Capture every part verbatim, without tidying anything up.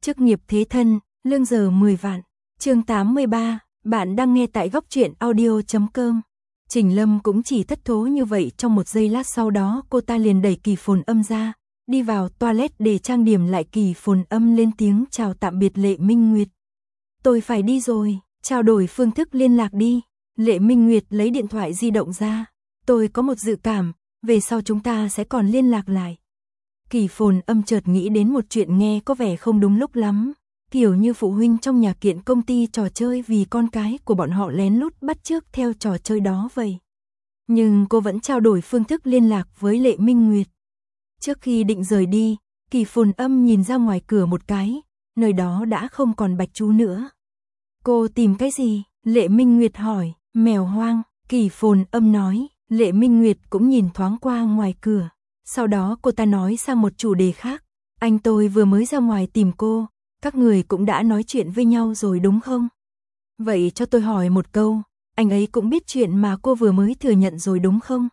Chức nghiệp thế thân, lương giờ mười vạn. Chương tám mươi ba, bạn đang nghe tại góc truyện audio chấm com. Trình Lâm cũng chỉ thất thố như vậy trong một giây lát, sau đó cô ta liền đẩy Kỳ Phồn Âm ra, đi vào toilet để trang điểm lại. Kỳ Phồn Âm lên tiếng chào tạm biệt Lệ Minh Nguyệt. Tôi phải đi rồi, trao đổi phương thức liên lạc đi. Lệ Minh Nguyệt lấy điện thoại di động ra. Tôi có một dự cảm, về sau chúng ta sẽ còn liên lạc lại. Kỳ Phồn Âm chợt nghĩ đến một chuyện nghe có vẻ không đúng lúc lắm. Kiểu như phụ huynh trong nhà kiện công ty trò chơi vì con cái của bọn họ lén lút bắt chước theo trò chơi đó vậy. Nhưng cô vẫn trao đổi phương thức liên lạc với Lệ Minh Nguyệt. Trước khi định rời đi, Kỳ Phồn Âm nhìn ra ngoài cửa một cái, nơi đó đã không còn Bạch Chú nữa. Cô tìm cái gì? Lệ Minh Nguyệt hỏi. Mèo hoang, Kỳ Phồn Âm nói. Lệ Minh Nguyệt cũng nhìn thoáng qua ngoài cửa. Sau đó cô ta nói sang một chủ đề khác. Anh tôi vừa mới ra ngoài tìm cô, các người cũng đã nói chuyện với nhau rồi đúng không? Vậy cho tôi hỏi một câu, anh ấy cũng biết chuyện mà cô vừa mới thừa nhận rồi đúng không?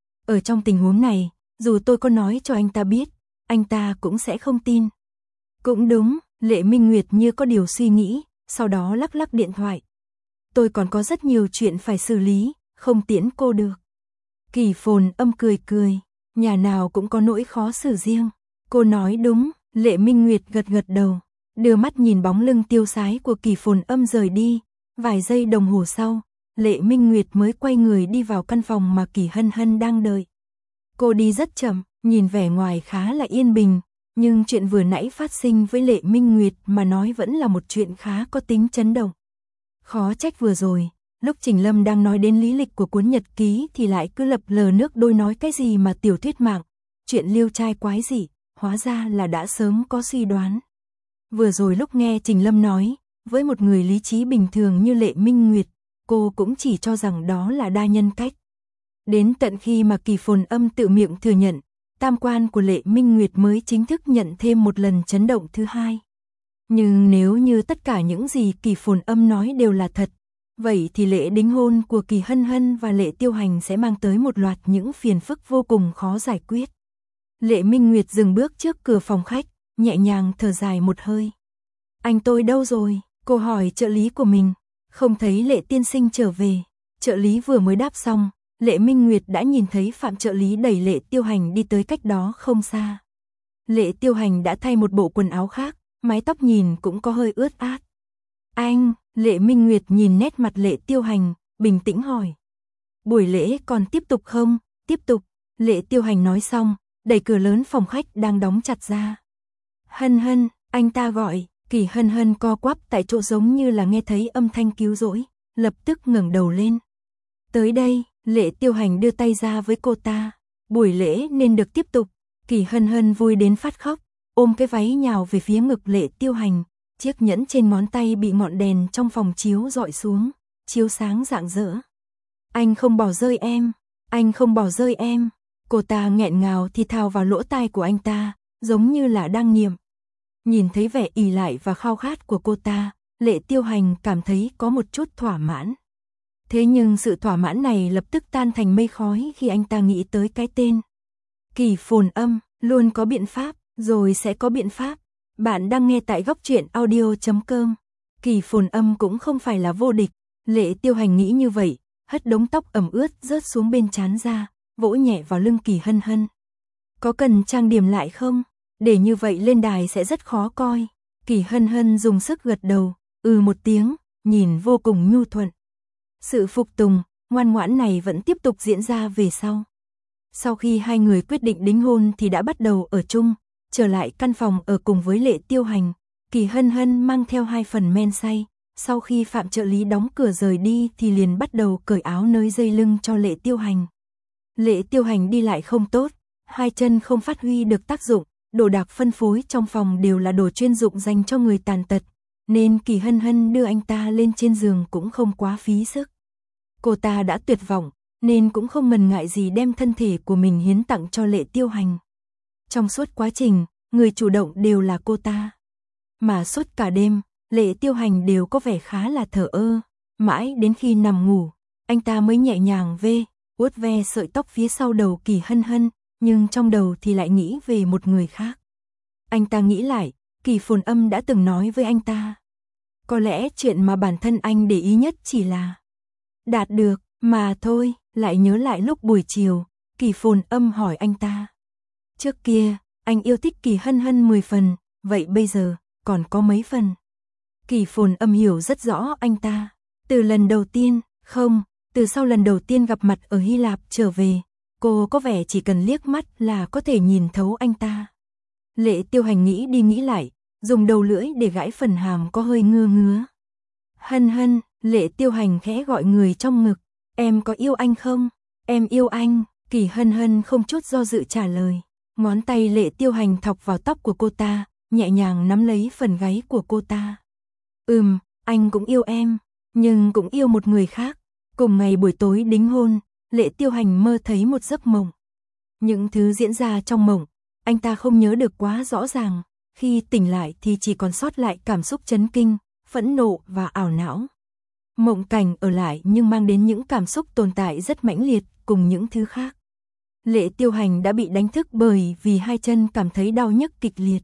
Ở trong tình huống này, dù tôi có nói cho anh ta biết, anh ta cũng sẽ không tin. Cũng đúng, Lệ Minh Nguyệt như có điều suy nghĩ, sau đó lắc lắc điện thoại. Tôi còn có rất nhiều chuyện phải xử lý, không tiễn cô được. Kỳ Phồn Âm cười cười, nhà nào cũng có nỗi khó xử riêng. Cô nói đúng, Lệ Minh Nguyệt gật gật đầu, đưa mắt nhìn bóng lưng tiêu sái của Kỳ Phồn Âm rời đi. Vài giây đồng hồ sau, Lệ Minh Nguyệt mới quay người đi vào căn phòng mà Kỳ Hân Hân đang đợi. Cô đi rất chậm, nhìn vẻ ngoài khá là yên bình, nhưng chuyện vừa nãy phát sinh với Lệ Minh Nguyệt mà nói vẫn là một chuyện khá có tính chấn động. Khó trách vừa rồi, lúc Trình Lâm đang nói đến lý lịch của cuốn nhật ký thì lại cứ lập lờ nước đôi nói cái gì mà tiểu thuyết mạng, chuyện liêu trai quái dị, hóa ra là đã sớm có suy đoán. Vừa rồi lúc nghe Trình Lâm nói, với một người lý trí bình thường như Lệ Minh Nguyệt, cô cũng chỉ cho rằng đó là đa nhân cách. Đến tận khi mà Kỳ Phồn Âm tự miệng thừa nhận, tam quan của Lệ Minh Nguyệt mới chính thức nhận thêm một lần chấn động thứ hai. Nhưng nếu như tất cả những gì Kỳ Phồn Âm nói đều là thật, vậy thì lễ đính hôn của Kỳ Hân Hân và Lệ Tiêu Hành sẽ mang tới một loạt những phiền phức vô cùng khó giải quyết. Lệ Minh Nguyệt dừng bước trước cửa phòng khách, nhẹ nhàng thở dài một hơi. Anh tôi đâu rồi? Cô hỏi trợ lý của mình. Không thấy Lệ tiên sinh trở về. Trợ lý vừa mới đáp xong, Lệ Minh Nguyệt đã nhìn thấy Phạm trợ lý đẩy Lệ Tiêu Hành đi tới cách đó không xa. Lệ Tiêu Hành đã thay một bộ quần áo khác, mái tóc nhìn cũng có hơi ướt át. Anh, Lệ Minh Nguyệt nhìn nét mặt Lệ Tiêu Hành, bình tĩnh hỏi. Buổi lễ còn tiếp tục không? Tiếp tục, Lệ Tiêu Hành nói xong, đẩy cửa lớn phòng khách đang đóng chặt ra. Hân Hân, anh ta gọi. Kỳ Hân Hân co quắp tại chỗ giống như là nghe thấy âm thanh cứu rỗi, lập tức ngẩng đầu lên. Tới đây, Lệ Tiêu Hành đưa tay ra với cô ta. Buổi lễ nên được tiếp tục. Kỳ Hân Hân vui đến phát khóc, ôm cái váy nhào về phía ngực Lệ Tiêu Hành. Chiếc nhẫn trên ngón tay bị ngọn đèn trong phòng chiếu dọi xuống, chiếu sáng rạng rỡ. Anh không bỏ rơi em, anh không bỏ rơi em. Cô ta nghẹn ngào thì thào vào lỗ tai của anh ta, giống như là đang niệm. Nhìn thấy vẻ ỷ lại và khao khát của cô ta, Lệ Tiêu Hành cảm thấy có một chút thỏa mãn. Thế nhưng sự thỏa mãn này lập tức tan thành mây khói khi anh ta nghĩ tới cái tên. Kỳ Phồn Âm, luôn có biện pháp, rồi sẽ có biện pháp. Bạn đang nghe tại góc truyện audio chấm com. Kỳ Phồn Âm cũng không phải là vô địch. Lệ Tiêu Hành nghĩ như vậy, hất đống tóc ẩm ướt rớt xuống bên trán ra, vỗ nhẹ vào lưng Kỳ Hân Hân. Có cần trang điểm lại không? Để như vậy lên đài sẽ rất khó coi. Kỳ Hân Hân dùng sức gật đầu, ừ một tiếng, nhìn vô cùng nhu thuận. Sự phục tùng, ngoan ngoãn này vẫn tiếp tục diễn ra về sau. Sau khi hai người quyết định đính hôn thì đã bắt đầu ở chung, trở lại căn phòng ở cùng với Lệ Tiêu Hành. Kỳ Hân Hân mang theo hai phần men say. Sau khi Phạm trợ lý đóng cửa rời đi thì liền bắt đầu cởi áo nới dây lưng cho Lệ Tiêu Hành. Lệ Tiêu Hành đi lại không tốt, hai chân không phát huy được tác dụng. Đồ đạc phân phối trong phòng đều là đồ chuyên dụng dành cho người tàn tật, nên Kỳ Hân Hân đưa anh ta lên trên giường cũng không quá phí sức. Cô ta đã tuyệt vọng, nên cũng không ngần ngại gì đem thân thể của mình hiến tặng cho Lệ Tiêu Hành. Trong suốt quá trình, người chủ động đều là cô ta. Mà suốt cả đêm, Lệ Tiêu Hành đều có vẻ khá là thờ ơ. Mãi đến khi nằm ngủ, anh ta mới nhẹ nhàng vê, vuốt ve sợi tóc phía sau đầu Kỳ Hân Hân. Nhưng trong đầu thì lại nghĩ về một người khác. Anh ta nghĩ lại, Kỳ Phồn Âm đã từng nói với anh ta. Có lẽ chuyện mà bản thân anh để ý nhất chỉ là đạt được, mà thôi. Lại nhớ lại lúc buổi chiều, Kỳ Phồn Âm hỏi anh ta. Trước kia, anh yêu thích Kỳ Hân Hân mười phần, vậy bây giờ, còn có mấy phần? Kỳ Phồn Âm hiểu rất rõ anh ta. Từ lần đầu tiên, không, từ sau lần đầu tiên gặp mặt ở Hy Lạp trở về, cô có vẻ chỉ cần liếc mắt là có thể nhìn thấu anh ta. Lệ Tiêu Hành nghĩ đi nghĩ lại, dùng đầu lưỡi để gãi phần hàm có hơi ngứa ngứa. Hân Hân, Lệ Tiêu Hành khẽ gọi người trong ngực. Em có yêu anh không? Em yêu anh. Kỳ Hân Hân không chút do dự trả lời. Ngón tay Lệ Tiêu Hành thọc vào tóc của cô ta, nhẹ nhàng nắm lấy phần gáy của cô ta. Ừm, anh cũng yêu em, nhưng cũng yêu một người khác. Cùng ngày buổi tối đính hôn, Lệ Tiêu Hành mơ thấy một giấc mộng. Những thứ diễn ra trong mộng, anh ta không nhớ được quá rõ ràng. Khi tỉnh lại thì chỉ còn sót lại cảm xúc chấn kinh, phẫn nộ và ảo não. Mộng cảnh ở lại nhưng mang đến những cảm xúc tồn tại rất mãnh liệt cùng những thứ khác. Lệ Tiêu Hành đã bị đánh thức bởi vì hai chân cảm thấy đau nhức kịch liệt.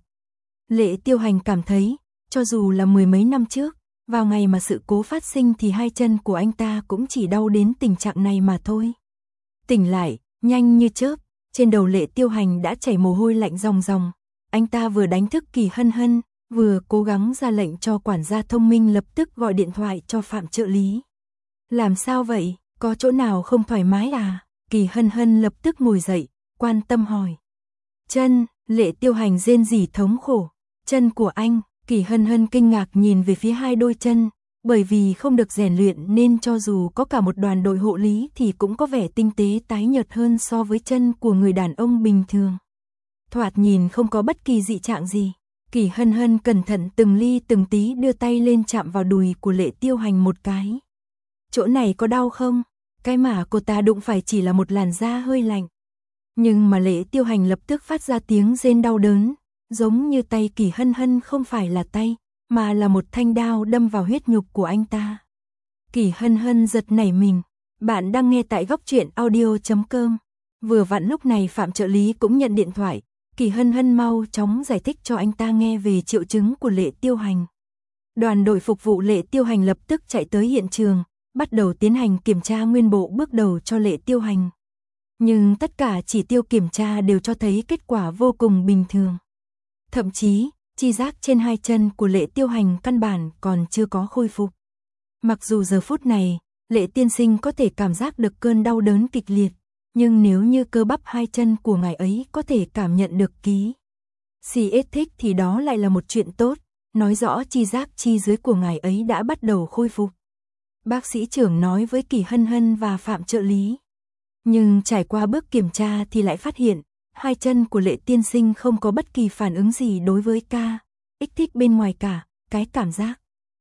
Lệ Tiêu Hành cảm thấy, cho dù là mười mấy năm trước, vào ngày mà sự cố phát sinh thì hai chân của anh ta cũng chỉ đau đến tình trạng này mà thôi. Tỉnh lại, nhanh như chớp, trên đầu Lệ Tiêu Hành đã chảy mồ hôi lạnh ròng ròng. Anh ta vừa đánh thức Kỳ Hân Hân, vừa cố gắng ra lệnh cho quản gia thông minh lập tức gọi điện thoại cho Phạm trợ lý. Làm sao vậy, có chỗ nào không thoải mái à? Kỳ Hân Hân lập tức ngồi dậy, quan tâm hỏi. Chân, Lệ Tiêu Hành rên rỉ thống khổ. Chân của anh, Kỳ Hân Hân kinh ngạc nhìn về phía hai đôi chân, bởi vì không được rèn luyện nên cho dù có cả một đoàn đội hộ lý thì cũng có vẻ tinh tế tái nhợt hơn so với chân của người đàn ông bình thường. Thoạt nhìn không có bất kỳ dị trạng gì. Kỳ Hân Hân cẩn thận từng ly từng tí đưa tay lên chạm vào đùi của Lệ Tiêu Hành một cái. Chỗ này có đau không? Cái mà cô ta đụng phải chỉ là một làn da hơi lạnh. Nhưng mà Lệ Tiêu Hành lập tức phát ra tiếng rên đau đớn, giống như tay Kỳ Hân Hân không phải là tay, mà là một thanh đao đâm vào huyết nhục của anh ta. Kỳ Hân Hân giật nảy mình. Bạn đang nghe tại góc truyện audio chấm com. Vừa vặn lúc này Phạm trợ lý cũng nhận điện thoại. Kỳ Hân Hân mau chóng giải thích cho anh ta nghe về triệu chứng của Lệ Tiêu Hành. Đoàn đội phục vụ Lệ Tiêu Hành lập tức chạy tới hiện trường, bắt đầu tiến hành kiểm tra nguyên bộ bước đầu cho Lệ Tiêu Hành. Nhưng tất cả chỉ tiêu kiểm tra đều cho thấy kết quả vô cùng bình thường. Thậm chí, chi giác trên hai chân của Lệ Tiêu Hành căn bản còn chưa có khôi phục. Mặc dù giờ phút này, Lệ tiên sinh có thể cảm giác được cơn đau đớn kịch liệt, nhưng nếu như cơ bắp hai chân của ngài ấy có thể cảm nhận được ký xê ét thích thì đó lại là một chuyện tốt, nói rõ chi giác chi dưới của ngài ấy đã bắt đầu khôi phục. Bác sĩ trưởng nói với Kỳ Hân Hân và Phạm trợ lý. Nhưng trải qua bước kiểm tra thì lại phát hiện, hai chân của Lệ tiên sinh không có bất kỳ phản ứng gì đối với ca ích thích bên ngoài cả, cái cảm giác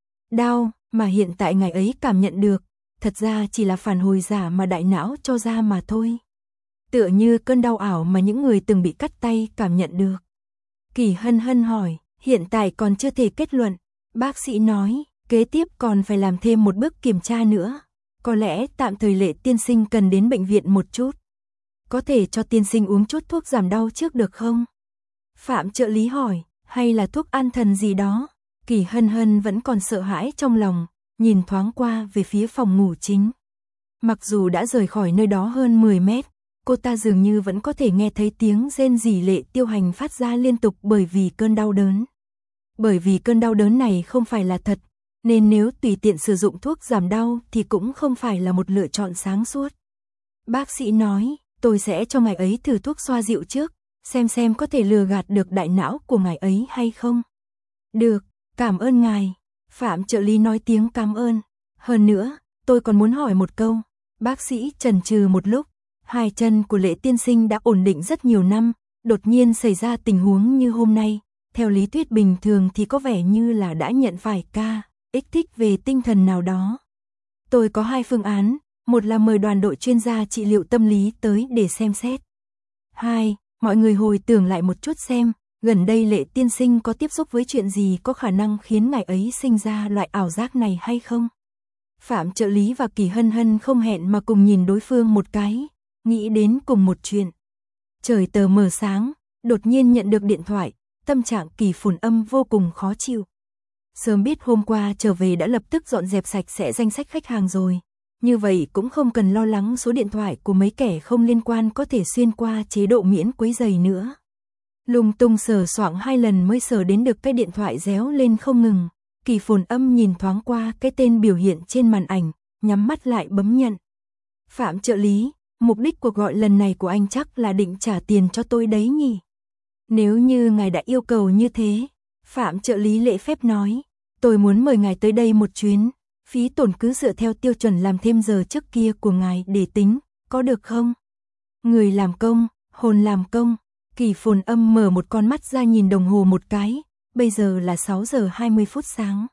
đau mà hiện tại ngài ấy cảm nhận được, thật ra chỉ là phản hồi giả mà đại não cho ra mà thôi. Tựa như cơn đau ảo mà những người từng bị cắt tay cảm nhận được. Kỳ Hân Hân hỏi, hiện tại còn chưa thể kết luận. Bác sĩ nói, kế tiếp còn phải làm thêm một bước kiểm tra nữa. Có lẽ tạm thời Lệ tiên sinh cần đến bệnh viện một chút. Có thể cho tiên sinh uống chút thuốc giảm đau trước được không? Phạm trợ lý hỏi, hay là thuốc an thần gì đó? Kỳ Hân Hân vẫn còn sợ hãi trong lòng, nhìn thoáng qua về phía phòng ngủ chính. Mặc dù đã rời khỏi nơi đó hơn mười mét, cô ta dường như vẫn có thể nghe thấy tiếng rên rỉ Lệ Tiêu Hành phát ra liên tục bởi vì cơn đau đớn. Bởi vì cơn đau đớn này không phải là thật, nên nếu tùy tiện sử dụng thuốc giảm đau thì cũng không phải là một lựa chọn sáng suốt. Bác sĩ nói, tôi sẽ cho ngài ấy thử thuốc xoa dịu trước, xem xem có thể lừa gạt được đại não của ngài ấy hay không. Được, cảm ơn ngài. Phạm trợ lý nói tiếng cảm ơn. Hơn nữa, tôi còn muốn hỏi một câu. Bác sĩ chần chừ một lúc. Hai chân của Lệ tiên sinh đã ổn định rất nhiều năm, đột nhiên xảy ra tình huống như hôm nay. Theo lý thuyết bình thường thì có vẻ như là đã nhận phải ca ích thích về tinh thần nào đó. Tôi có hai phương án, một là mời đoàn đội chuyên gia trị liệu tâm lý tới để xem xét. Hai, mọi người hồi tưởng lại một chút xem, gần đây Lệ tiên sinh có tiếp xúc với chuyện gì có khả năng khiến ngài ấy sinh ra loại ảo giác này hay không? Phạm trợ lý và Kỳ Hân Hân không hẹn mà cùng nhìn đối phương một cái, nghĩ đến cùng một chuyện. Trời tờ mờ sáng, đột nhiên nhận được điện thoại, tâm trạng Kỳ Phồn Âm vô cùng khó chịu. Sớm biết hôm qua trở về đã lập tức dọn dẹp sạch sẽ danh sách khách hàng rồi. Như vậy cũng không cần lo lắng số điện thoại của mấy kẻ không liên quan có thể xuyên qua chế độ miễn quấy rầy nữa. Lung tung sờ soạng hai lần mới sờ đến được cái điện thoại réo lên không ngừng. Kỳ Phồn Âm nhìn thoáng qua cái tên biểu hiện trên màn ảnh, nhắm mắt lại bấm nhận. Phạm trợ lý, mục đích cuộc gọi lần này của anh chắc là định trả tiền cho tôi đấy nhỉ? Nếu như ngài đã yêu cầu như thế, Phạm trợ lý lễ phép nói, tôi muốn mời ngài tới đây một chuyến, phí tổn cứ dựa theo tiêu chuẩn làm thêm giờ trước kia của ngài để tính, có được không? Người làm công, hồn làm công. Kỳ Phồn Âm mở một con mắt ra nhìn đồng hồ một cái, bây giờ là sáu giờ hai mươi phút sáng.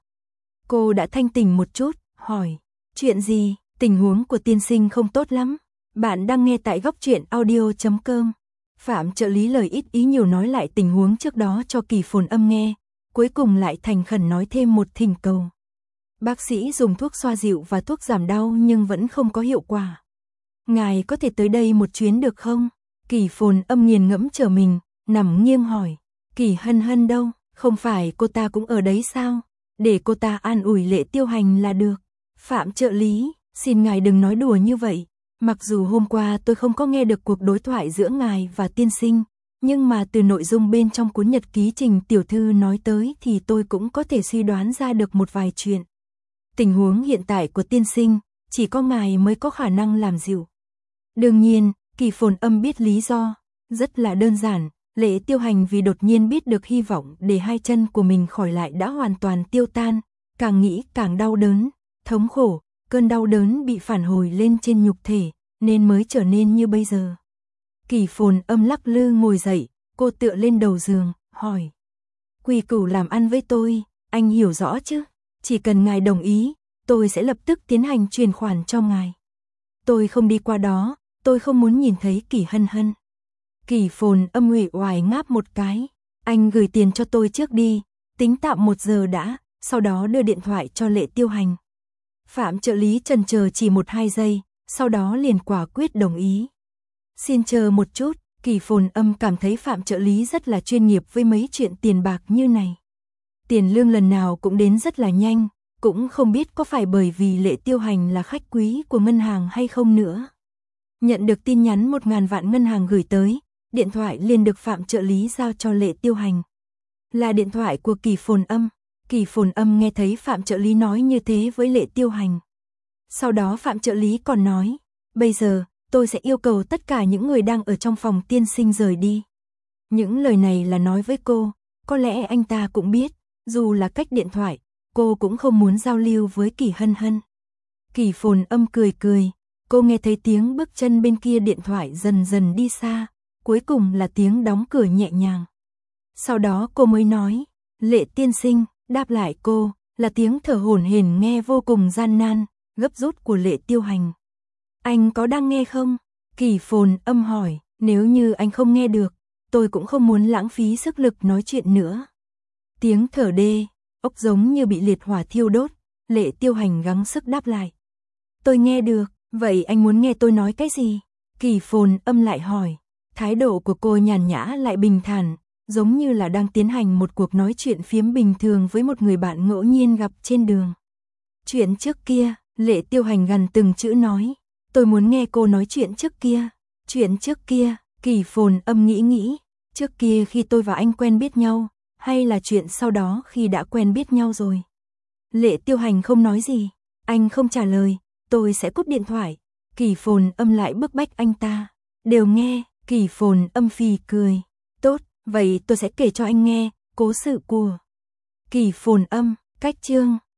Cô đã thanh tỉnh một chút, hỏi, chuyện gì? Tình huống của tiên sinh không tốt lắm. Bạn đang nghe tại góc truyện audio chấm com. Phạm trợ lý lời ít ý nhiều nói lại tình huống trước đó cho Kỳ Phồn Âm nghe, cuối cùng lại thành khẩn nói thêm một thỉnh cầu. Bác sĩ dùng thuốc xoa dịu và thuốc giảm đau nhưng vẫn không có hiệu quả. Ngài có thể tới đây một chuyến được không? Kỳ Phồn Âm nghiền ngẫm trở mình, nằm nghiêng hỏi, Kỳ Hân Hân đâu? Không phải cô ta cũng ở đấy sao? Để cô ta an ủi Lệ Tiêu Hành là được. Phạm trợ lý, xin ngài đừng nói đùa như vậy. Mặc dù hôm qua tôi không có nghe được cuộc đối thoại giữa ngài và tiên sinh, nhưng mà từ nội dung bên trong cuốn nhật ký Trình tiểu thư nói tới thì tôi cũng có thể suy đoán ra được một vài chuyện. Tình huống hiện tại của tiên sinh, chỉ có ngài mới có khả năng làm dịu. Đương nhiên, Kỳ Phồn Âm biết lý do, rất là đơn giản, Lệ Tiêu Hành vì đột nhiên biết được hy vọng để hai chân của mình khỏi lại đã hoàn toàn tiêu tan, càng nghĩ càng đau đớn, thống khổ, cơn đau đớn bị phản hồi lên trên nhục thể, nên mới trở nên như bây giờ. Kỳ Phồn Âm lắc lư ngồi dậy, cô tựa lên đầu giường, hỏi. Quy củ làm ăn với tôi, anh hiểu rõ chứ? Chỉ cần ngài đồng ý, tôi sẽ lập tức tiến hành chuyển khoản cho ngài. Tôi không đi qua đó, tôi không muốn nhìn thấy Kỳ Hân Hân. Kỳ Phồn Âm uể oải ngáp một cái. Anh gửi tiền cho tôi trước đi, tính tạm một giờ đã, sau đó đưa điện thoại cho Lệ Tiêu Hành. Phạm trợ lý chần chờ chỉ một hai giây, sau đó liền quả quyết đồng ý. Xin chờ một chút, Kỳ Phồn Âm cảm thấy Phạm trợ lý rất là chuyên nghiệp với mấy chuyện tiền bạc như này. Tiền lương lần nào cũng đến rất là nhanh, cũng không biết có phải bởi vì Lệ Tiêu Hành là khách quý của ngân hàng hay không nữa. Nhận được tin nhắn một ngàn vạn ngân hàng gửi tới, điện thoại liền được Phạm trợ lý giao cho Lệ Tiêu Hành. Là điện thoại của Kỳ Phồn Âm. Kỳ Phồn Âm nghe thấy Phạm trợ lý nói như thế với Lệ Tiêu Hành. Sau đó Phạm trợ lý còn nói, bây giờ, tôi sẽ yêu cầu tất cả những người đang ở trong phòng tiên sinh rời đi. Những lời này là nói với cô, có lẽ anh ta cũng biết, dù là cách điện thoại, cô cũng không muốn giao lưu với Kỳ Hân Hân. Kỳ Phồn Âm cười cười, cô nghe thấy tiếng bước chân bên kia điện thoại dần dần đi xa, cuối cùng là tiếng đóng cửa nhẹ nhàng. Sau đó cô mới nói, Lệ tiên sinh, đáp lại cô, là tiếng thở hổn hển nghe vô cùng gian nan, gấp rút của Lệ Tiêu Hành. Anh có đang nghe không? Kỳ Phồn Âm hỏi, nếu như anh không nghe được, tôi cũng không muốn lãng phí sức lực nói chuyện nữa. Tiếng thở đê, ốc giống như bị liệt hỏa thiêu đốt, Lệ Tiêu Hành gắng sức đáp lại. Tôi nghe được, vậy anh muốn nghe tôi nói cái gì? Kỳ Phồn Âm lại hỏi, thái độ của cô nhàn nhã lại bình thản, giống như là đang tiến hành một cuộc nói chuyện phiếm bình thường với một người bạn ngẫu nhiên gặp trên đường. Chuyện trước kia, Lệ Tiêu Hành gần từng chữ nói, tôi muốn nghe cô nói chuyện trước kia. Chuyện trước kia, Kỳ Phồn Âm nghĩ nghĩ, trước kia khi tôi và anh quen biết nhau, hay là chuyện sau đó khi đã quen biết nhau rồi? Lệ Tiêu Hành không nói gì, anh không trả lời, tôi sẽ cúp điện thoại. Kỳ Phồn Âm lại bức bách anh ta, đều nghe. Kỳ Phồn Âm phì cười, tốt, vậy tôi sẽ kể cho anh nghe, cố sự của Kỳ Phồn Âm, cách chương